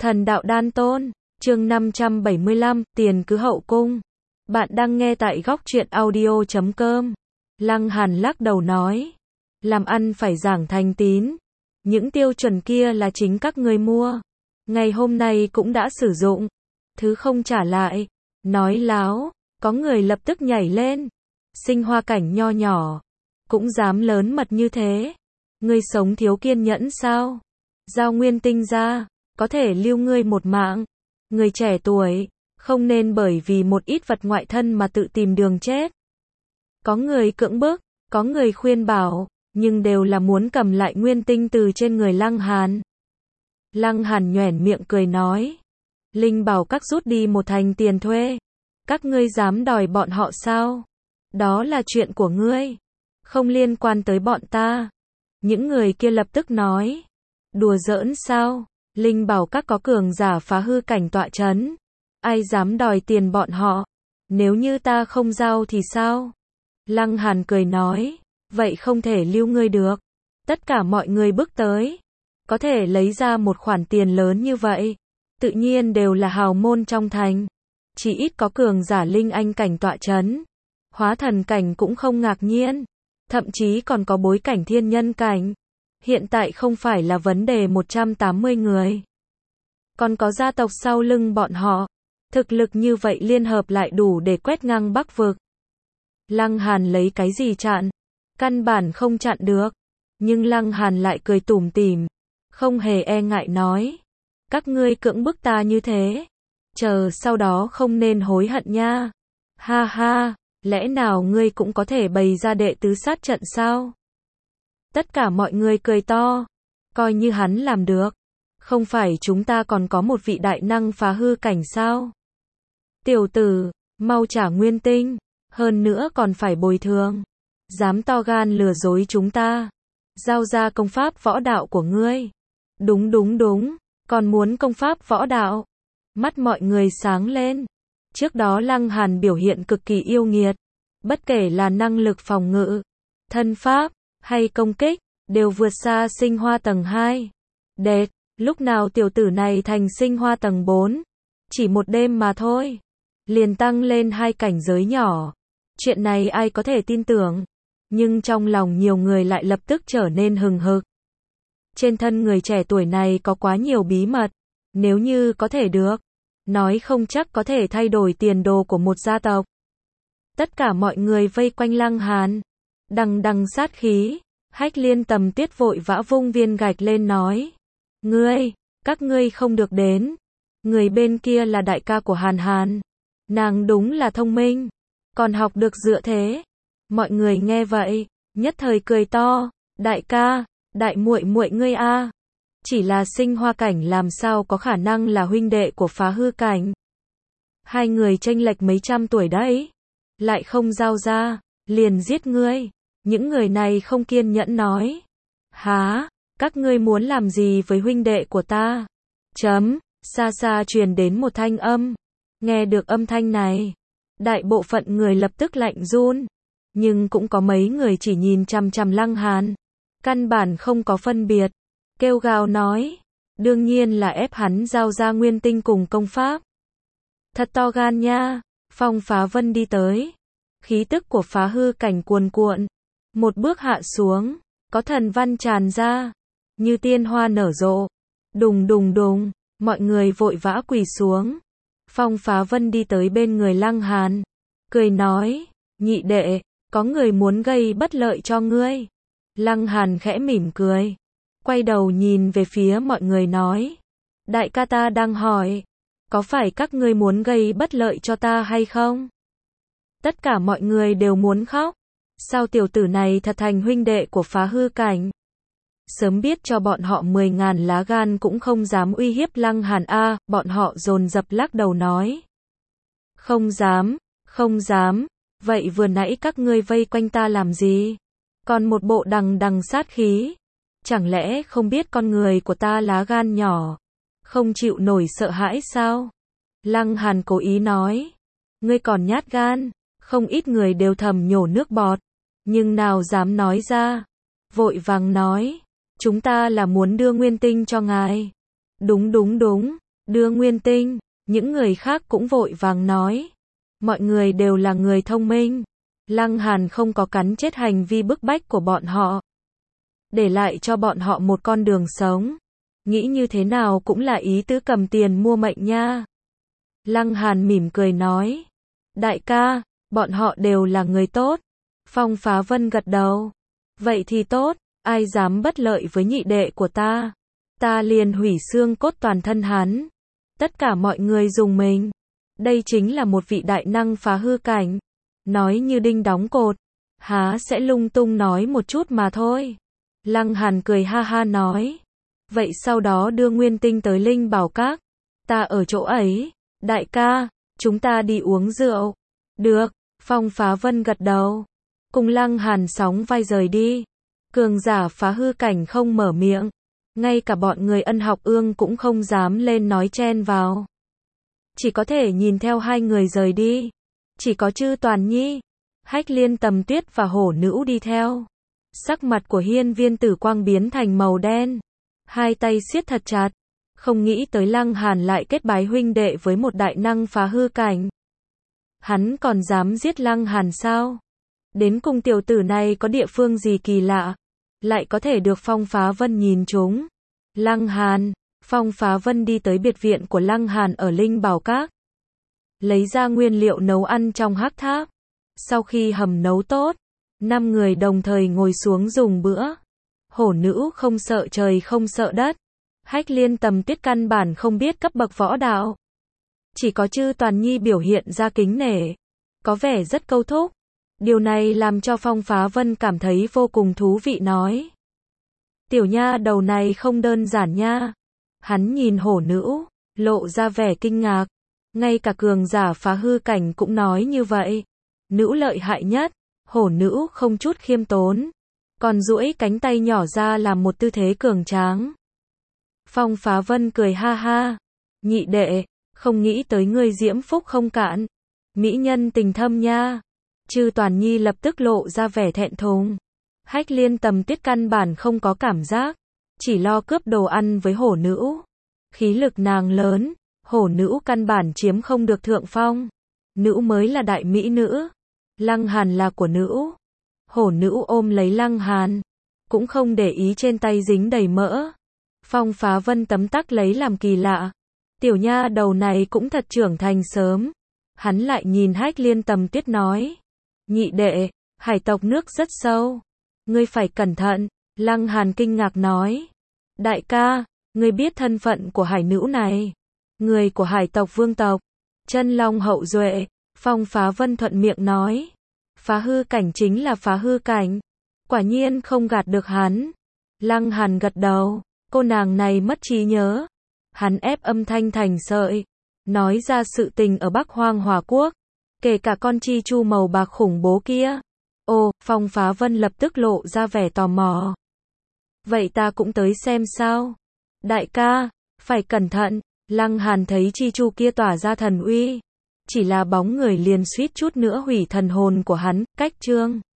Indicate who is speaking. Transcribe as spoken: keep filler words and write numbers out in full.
Speaker 1: Thần đạo đan tôn, chương năm trăm bảy mươi lăm, tiền cứ hậu cung. Bạn đang nghe tại góc truyện audio chấm com. Lăng Hàn lắc đầu nói, làm ăn phải giảng thành tín. Những tiêu chuẩn kia là chính các ngươi mua. Ngày hôm nay cũng đã sử dụng. Thứ không trả lại. Nói láo, có người lập tức nhảy lên. Sinh hoa cảnh nho nhỏ. Cũng dám lớn mật như thế. Ngươi sống thiếu kiên nhẫn sao? Giao nguyên tinh ra. Có thể lưu ngươi một mạng. Người trẻ tuổi, không nên bởi vì một ít vật ngoại thân mà tự tìm đường chết. Có người cưỡng bức, có người khuyên bảo, nhưng đều là muốn cầm lại nguyên tinh từ trên người Lăng Hàn. Lăng Hàn nhoẻn miệng cười nói, Linh bảo các rút đi một thành tiền thuê. Các ngươi dám đòi bọn họ sao? Đó là chuyện của ngươi, không liên quan tới bọn ta. Những người kia lập tức nói, đùa giỡn sao? Linh bảo các có cường giả phá hư cảnh tọa chấn. Ai dám đòi tiền bọn họ? Nếu như ta không giao thì sao? Lăng Hàn cười nói, vậy không thể lưu ngươi được. Tất cả mọi người bước tới. Có thể lấy ra một khoản tiền lớn như vậy. Tự nhiên đều là hào môn trong thành. Chỉ ít có cường giả linh anh cảnh tọa chấn. Hóa thần cảnh cũng không ngạc nhiên. Thậm chí còn có bối cảnh thiên nhân cảnh. Hiện tại không phải là vấn đề một trăm tám mươi người. Còn có gia tộc sau lưng bọn họ. Thực lực như vậy liên hợp lại đủ để quét ngang Bắc vực. Lăng Hàn lấy cái gì chặn? Căn bản không chặn được. Nhưng Lăng Hàn lại cười tủm tỉm. Không hề e ngại nói. Các ngươi cưỡng bức ta như thế. Chờ sau đó không nên hối hận nha. Ha ha, lẽ nào ngươi cũng có thể bày ra đệ tứ sát trận sao? Tất cả mọi người cười to. Coi như hắn làm được. Không phải chúng ta còn có một vị đại năng phá hư cảnh sao? Tiểu tử, mau trả nguyên tinh. Hơn nữa còn phải bồi thường. Dám to gan lừa dối chúng ta. Giao ra công pháp võ đạo của ngươi. Đúng đúng đúng. Còn muốn công pháp võ đạo. Mắt mọi người sáng lên. Trước đó Lăng Hàn biểu hiện cực kỳ yêu nghiệt. Bất kể là năng lực phòng ngự, thân pháp, hay công kích, đều vượt xa sinh hoa tầng hai. Đệt, lúc nào tiểu tử này thành sinh hoa tầng bốn? Chỉ một đêm mà thôi. Liền tăng lên hai cảnh giới nhỏ. Chuyện này ai có thể tin tưởng. Nhưng trong lòng nhiều người lại lập tức trở nên hừng hực. Trên thân người trẻ tuổi này có quá nhiều bí mật. Nếu như có thể được, nói không chắc có thể thay đổi tiền đồ của một gia tộc. Tất cả mọi người vây quanh Lăng Hàn. Đằng đằng sát khí. Hách Liên Tầm Tuyết vội vã vung viên gạch lên nói. Ngươi, các ngươi không được đến. Người bên kia là đại ca của Hàn Hàn. Nàng đúng là thông minh. Còn học được dựa thế. Mọi người nghe vậy, nhất thời cười to. Đại ca, đại muội muội ngươi a. Chỉ là sinh hoa cảnh làm sao có khả năng là huynh đệ của phá hư cảnh. Hai người chênh lệch mấy trăm tuổi đấy. Lại không giao ra, liền giết ngươi. Những người này không kiên nhẫn nói. Hả, các ngươi muốn làm gì với huynh đệ của ta? Chấm, xa xa truyền đến một thanh âm. Nghe được âm thanh này, đại bộ phận người lập tức lạnh run. Nhưng cũng có mấy người chỉ nhìn chằm chằm Lăng Hàn. Căn bản không có phân biệt. Kêu gào nói. Đương nhiên là ép hắn giao ra nguyên tinh cùng công pháp. Thật to gan nha. Phong Phá Vân đi tới. Khí tức của phá hư cảnh cuồn cuộn. Một bước hạ xuống. Có thần văn tràn ra. Như tiên hoa nở rộ. Đùng đùng đùng. Mọi người vội vã quỳ xuống. Phong Phá Vân đi tới bên người Lăng Hàn. Cười nói. Nhị đệ, có người muốn gây bất lợi cho ngươi. Lăng Hàn khẽ mỉm cười. Quay đầu nhìn về phía mọi người nói. Đại ca ta đang hỏi. Có phải các ngươi muốn gây bất lợi cho ta hay không? Tất cả mọi người đều muốn khóc. Sao tiểu tử này thật thành huynh đệ của phá hư cảnh? Sớm biết cho bọn họ mười ngàn lá gan cũng không dám uy hiếp Lăng Hàn a. Bọn họ dồn dập lắc đầu nói. Không dám, không dám. Vậy vừa nãy các ngươi vây quanh ta làm gì? Còn một bộ đằng đằng sát khí. Chẳng lẽ không biết con người của ta lá gan nhỏ, không chịu nổi sợ hãi sao? Lăng Hàn cố ý nói. Ngươi còn nhát gan. Không ít người đều thầm nhổ nước bọt. Nhưng nào dám nói ra. Vội vàng nói. Chúng ta là muốn đưa nguyên tinh cho ngài. Đúng đúng đúng. Đưa Nguyên Tinh, những người khác cũng vội vàng nói. Mọi người đều là người thông minh. Lăng Hàn không có cắn chết hành vi bức bách của bọn họ. Để lại cho bọn họ một con đường sống. Nghĩ như thế nào cũng là ý tứ cầm tiền mua mệnh nha. Lăng Hàn mỉm cười nói. Đại ca, bọn họ đều là người tốt. Phong Phá Vân gật đầu. Vậy thì tốt, ai dám bất lợi với nhị đệ của ta. Ta liền hủy xương cốt toàn thân hắn. Tất cả mọi người dùng mình. Đây chính là một vị đại năng phá hư cảnh. Nói như đinh đóng cột. Há sẽ lung tung nói một chút mà thôi. Lăng Hàn cười ha ha nói. Vậy sau đó đưa Nguyên Tinh tới Linh Bảo Các. Ta ở chỗ ấy. Đại ca, chúng ta đi uống rượu. Được, Phong Phá Vân gật đầu. Cùng Lăng Hàn sóng vai rời đi. Cường giả phá hư cảnh không mở miệng. Ngay cả bọn người Ân Học Ương cũng không dám lên nói chen vào. Chỉ có thể nhìn theo hai người rời đi. Chỉ có Chư Toàn Nhi, Hách Liên Tầm Tuyết và Hổ Nữ đi theo. Sắc mặt của Hiên Viên Tử Quang biến thành màu đen. Hai tay siết thật chặt. Không nghĩ tới Lăng Hàn lại kết bái huynh đệ với một đại năng phá hư cảnh. Hắn còn dám giết Lăng Hàn sao? Đến cùng tiểu tử này có địa phương gì kỳ lạ? Lại có thể được Phong Phá Vân nhìn trúng. Lăng Hàn, Phong Phá Vân đi tới biệt viện của Lăng Hàn ở Linh Bảo Các. Lấy ra nguyên liệu nấu ăn trong hắc tháp. Sau khi hầm nấu tốt, năm người đồng thời ngồi xuống dùng bữa. Hổ Nữ không sợ trời không sợ đất. Hách Liên Tầm Tuyết căn bản không biết cấp bậc võ đạo. Chỉ có Chư Toàn Nhi biểu hiện ra kính nể. Có vẻ rất câu thúc. Điều này làm cho Phong Phá Vân cảm thấy vô cùng thú vị nói. Tiểu nha đầu này không đơn giản nha. Hắn nhìn Hổ Nữ, lộ ra vẻ kinh ngạc. Ngay cả cường giả phá hư cảnh cũng nói như vậy. Nữ lợi hại nhất. Hổ Nữ không chút khiêm tốn. Còn duỗi cánh tay nhỏ ra làm một tư thế cường tráng. Phong Phá Vân cười ha ha. Nhị đệ, không nghĩ tới ngươi diễm phúc không cạn. Mỹ nhân tình thâm nha. Chư Toàn Nhi lập tức lộ ra vẻ thẹn thùng. Hách Liên Tầm Tuyết căn bản không có cảm giác. Chỉ lo cướp đồ ăn với Hổ Nữ. Khí lực nàng lớn. Hổ Nữ căn bản chiếm không được thượng phong. Nữ mới là đại mỹ nữ. Lăng Hàn là của nữ. Hổ Nữ ôm lấy Lăng Hàn. Cũng không để ý trên tay dính đầy mỡ. Phong Phá Vân tấm tắc lấy làm kỳ lạ. Tiểu nha đầu này cũng thật trưởng thành sớm. Hắn lại nhìn Hách Liên Tầm Tuyết nói. Nhị đệ, hải tộc nước rất sâu. Ngươi phải cẩn thận. Lăng Hàn kinh ngạc nói. Đại ca, ngươi biết thân phận của hải nữ này. Người của hải tộc vương tộc. Chân long hậu duệ. Phong Phá Vân thuận miệng nói. Phá hư cảnh chính là phá hư cảnh. Quả nhiên không gạt được hắn. Lăng Hàn gật đầu. Cô nàng này mất trí nhớ. Hắn ép âm thanh thành sợi. Nói ra sự tình ở Bắc Hoang Hòa Quốc. Kể cả con chi chu màu bạc khủng bố kia. Ồ, Phong Phá Vân lập tức lộ ra vẻ tò mò. Vậy ta cũng tới xem sao. Đại ca, phải cẩn thận. Lăng Hàn thấy chi chu kia tỏa ra thần uy. Chỉ là bóng người liền suýt chút nữa hủy thần hồn của hắn. Cách chương